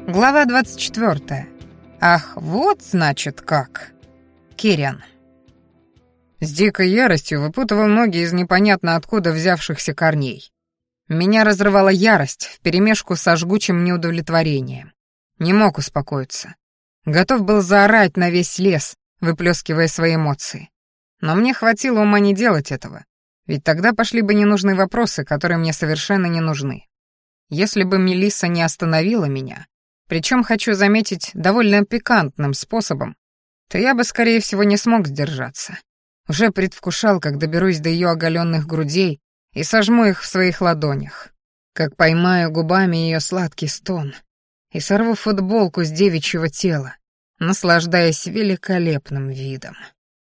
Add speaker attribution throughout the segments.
Speaker 1: Глава 24. Ах, вот значит как. Кириан. С дикой яростью выпутывал ноги из непонятно откуда взявшихся корней. Меня разрывала ярость вперемешку со жгучим неудовлетворением. Не мог успокоиться. Готов был заорать на весь лес, выплескивая свои эмоции. Но мне хватило ума не делать этого, ведь тогда пошли бы ненужные вопросы, которые мне совершенно не нужны. Если бы Мелисса не остановила меня, причем, хочу заметить, довольно пикантным способом, то я бы, скорее всего, не смог сдержаться. Уже предвкушал, как доберусь до ее оголенных грудей и сожму их в своих ладонях, как поймаю губами ее сладкий стон и сорву футболку с девичьего тела, наслаждаясь великолепным видом.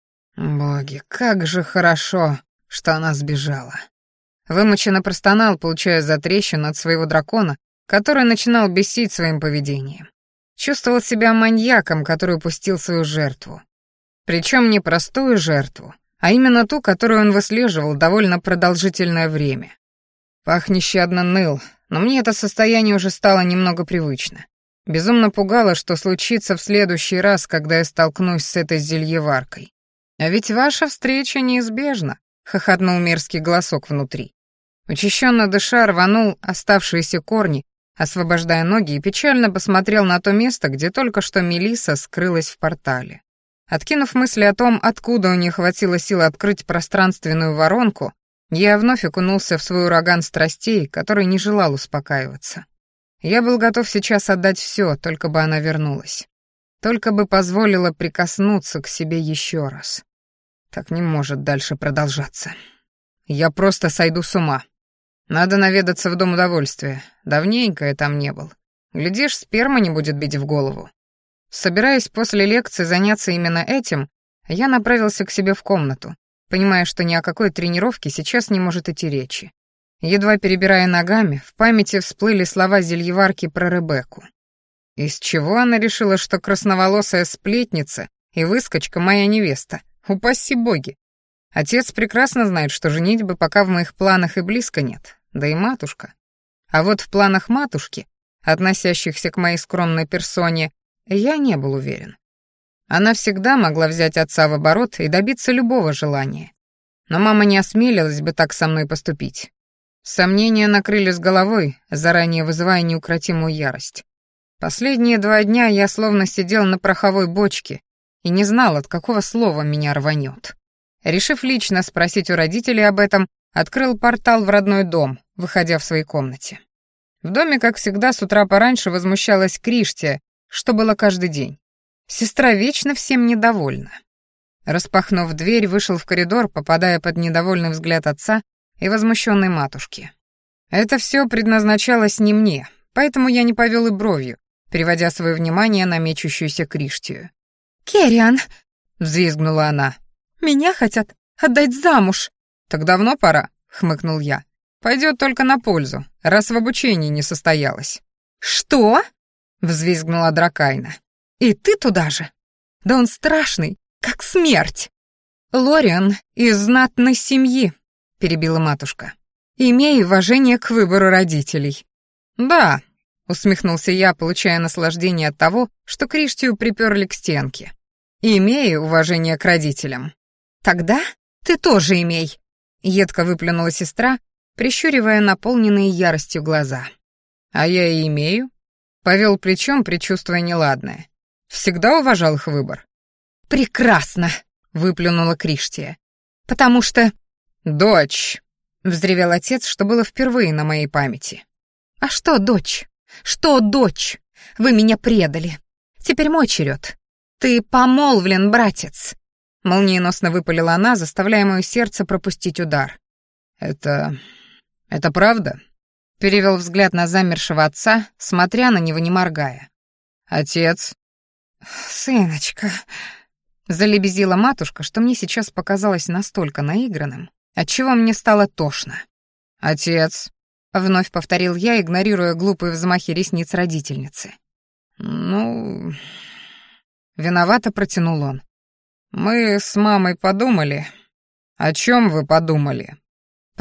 Speaker 1: Боги, как же хорошо, что она сбежала. Вымученно простонал, получая затрещину от своего дракона, который начинал бесить своим поведением. Чувствовал себя маньяком, который упустил свою жертву. Причем не простую жертву, а именно ту, которую он выслеживал довольно продолжительное время. Пах нещадно ныл, но мне это состояние уже стало немного привычно. Безумно пугало, что случится в следующий раз, когда я столкнусь с этой зельеваркой. «А ведь ваша встреча неизбежна», — хохотнул мерзкий голосок внутри. Учащенно дыша рванул оставшиеся корни, освобождая ноги, и печально посмотрел на то место, где только что Мелисса скрылась в портале. Откинув мысли о том, откуда у нее хватило сил открыть пространственную воронку, я вновь окунулся в свой ураган страстей, который не желал успокаиваться. Я был готов сейчас отдать все, только бы она вернулась. Только бы позволила прикоснуться к себе еще раз. Так не может дальше продолжаться. Я просто сойду с ума. Надо наведаться в Дом удовольствия. Давненько я там не был. Глядишь, сперма не будет бить в голову. Собираясь после лекции заняться именно этим, я направился к себе в комнату, понимая, что ни о какой тренировке сейчас не может идти речи. Едва перебирая ногами, в памяти всплыли слова зельеварки про Ребекку. Из чего она решила, что красноволосая сплетница и выскочка моя невеста? Упаси боги! Отец прекрасно знает, что женитьбы пока в моих планах и близко нет, да и матушка. А вот в планах матушки, относящихся к моей скромной персоне, я не был уверен. Она всегда могла взять отца в оборот и добиться любого желания. Но мама не осмелилась бы так со мной поступить. Сомнения накрыли с головой, заранее вызывая неукротимую ярость. Последние 2 дня я словно сидел на пороховой бочке и не знал, от какого слова меня рванет. Решив лично спросить у родителей об этом, открыл портал в родной дом, выходя в своей комнате. В доме, как всегда, с утра пораньше возмущалась Криштия, что было каждый день. Сестра вечно всем недовольна. Распахнув дверь, вышел в коридор, попадая под недовольный взгляд отца и возмущенной матушки. Это все предназначалось не мне, поэтому я не повел и бровью, переводя свое внимание на мечущуюся Криштию.
Speaker 2: «Кириан!»
Speaker 1: — взвизгнула она.
Speaker 2: «Меня хотят отдать замуж!»
Speaker 1: «Так давно пора», — хмыкнул я. «Пойдет только на пользу, раз в обучении не состоялась».
Speaker 2: «Что?»
Speaker 1: — взвизгнула Дракайна.
Speaker 2: «И ты туда же? Да он страшный, как смерть!»
Speaker 1: «Лориан из знатной семьи», — перебила матушка.
Speaker 2: «Имей уважение к выбору родителей».
Speaker 1: «Да», — усмехнулся я, получая наслаждение от того, что Криштию приперли к стенке. «Имею уважение к родителям».
Speaker 2: «Тогда ты тоже имей», — едко выплюнула сестра, прищуривая наполненные яростью глаза.
Speaker 1: «А я и имею», — повел плечом, предчувствуя неладное. «Всегда уважал их выбор».
Speaker 2: «Прекрасно», — выплюнула Криштия. «Потому что...»
Speaker 1: «Дочь», — взревел отец, что было впервые на моей памяти.
Speaker 2: «А что, дочь? Что, дочь? Вы меня предали. Теперь мой черед. Ты помолвлен, братец».
Speaker 1: Молниеносно выпалила она, заставляя мое сердце пропустить удар. «Это правда?» Перевел взгляд на замершего отца, смотря на него не моргая. «Отец?»
Speaker 2: «Сыночка», — залебезила матушка, что мне сейчас показалось настолько наигранным, отчего мне стало тошно.
Speaker 1: «Отец»,
Speaker 2: — вновь повторил я, игнорируя глупые взмахи ресниц родительницы.
Speaker 1: «Ну...» Виновато протянул он. «Мы с мамой подумали». «О чем вы подумали?»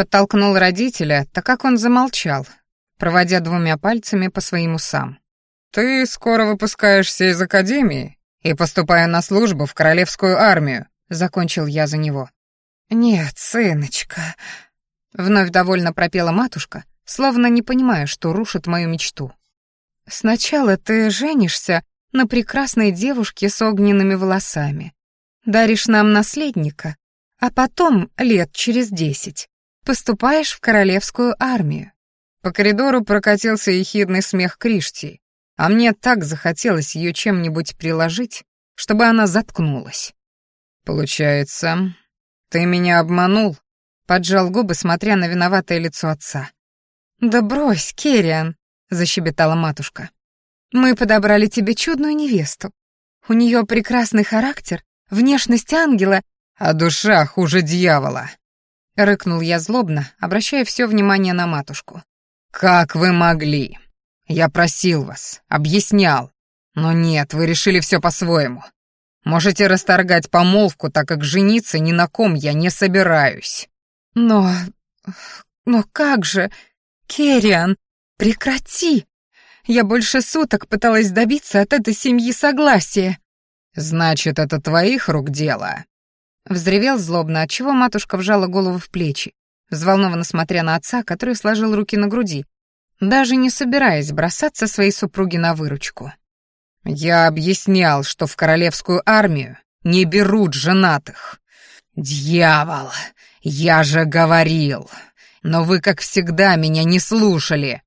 Speaker 1: Подтолкнул родителя, так как он замолчал, проводя 2 пальцами по своим усам. «Ты скоро выпускаешься из академии и поступая на службу в королевскую армию», — закончил я за него.
Speaker 2: «Нет, сыночка», — вновь довольно пропела матушка, словно не понимая, что рушит мою мечту. «Сначала ты женишься на прекрасной девушке с огненными волосами, даришь нам наследника, а потом, лет через 10, поступаешь в королевскую армию».
Speaker 1: По коридору прокатился ехидный смех Криштии, а мне так захотелось ее чем-нибудь приложить, чтобы она заткнулась. «Получается, ты меня обманул?» — поджал губы, смотря на виноватое лицо отца.
Speaker 2: «Да брось, Керриан», — защебетала матушка. «Мы подобрали тебе чудную невесту. У нее прекрасный характер, внешность ангела,
Speaker 1: а душа хуже дьявола»,
Speaker 2: — рыкнул я злобно, обращая все внимание на матушку.
Speaker 1: «Как вы могли? Я просил вас, объяснял. Но нет, вы решили все по-своему. Можете расторгать помолвку, так как жениться ни на ком я не собираюсь».
Speaker 2: Но как же... Керриан, прекрати! Я больше суток пыталась добиться от этой семьи согласия».
Speaker 1: «Значит, это твоих рук дело?»
Speaker 2: Взревел злобно, отчего матушка вжала голову в плечи, взволнованно смотря на отца, который сложил руки на груди, даже не собираясь бросаться своей супруге на выручку.
Speaker 1: «Я объяснял, что в королевскую армию не берут женатых. Дьявол, я же говорил, но вы, как всегда, меня не слушали».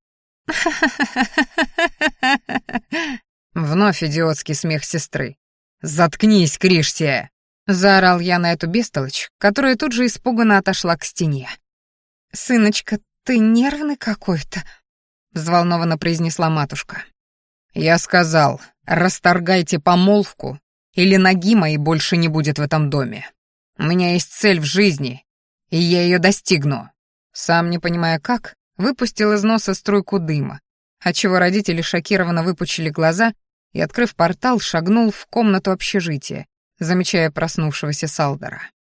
Speaker 1: Вновь идиотский смех сестры. «Заткнись, Криштия!» — заорал я на эту бестолочь, которая тут же испуганно отошла к стене.
Speaker 2: «Сыночка, ты нервный какой-то», — взволнованно произнесла матушка.
Speaker 1: «Я сказал, расторгайте помолвку, или ноги моей больше не будет в этом доме. У меня есть цель в жизни, и я ее достигну». Сам не понимая как, выпустил из носа струйку дыма, отчего родители шокированно выпучили глаза и, открыв портал, шагнул в комнату общежития, замечая проснувшегося Салдора.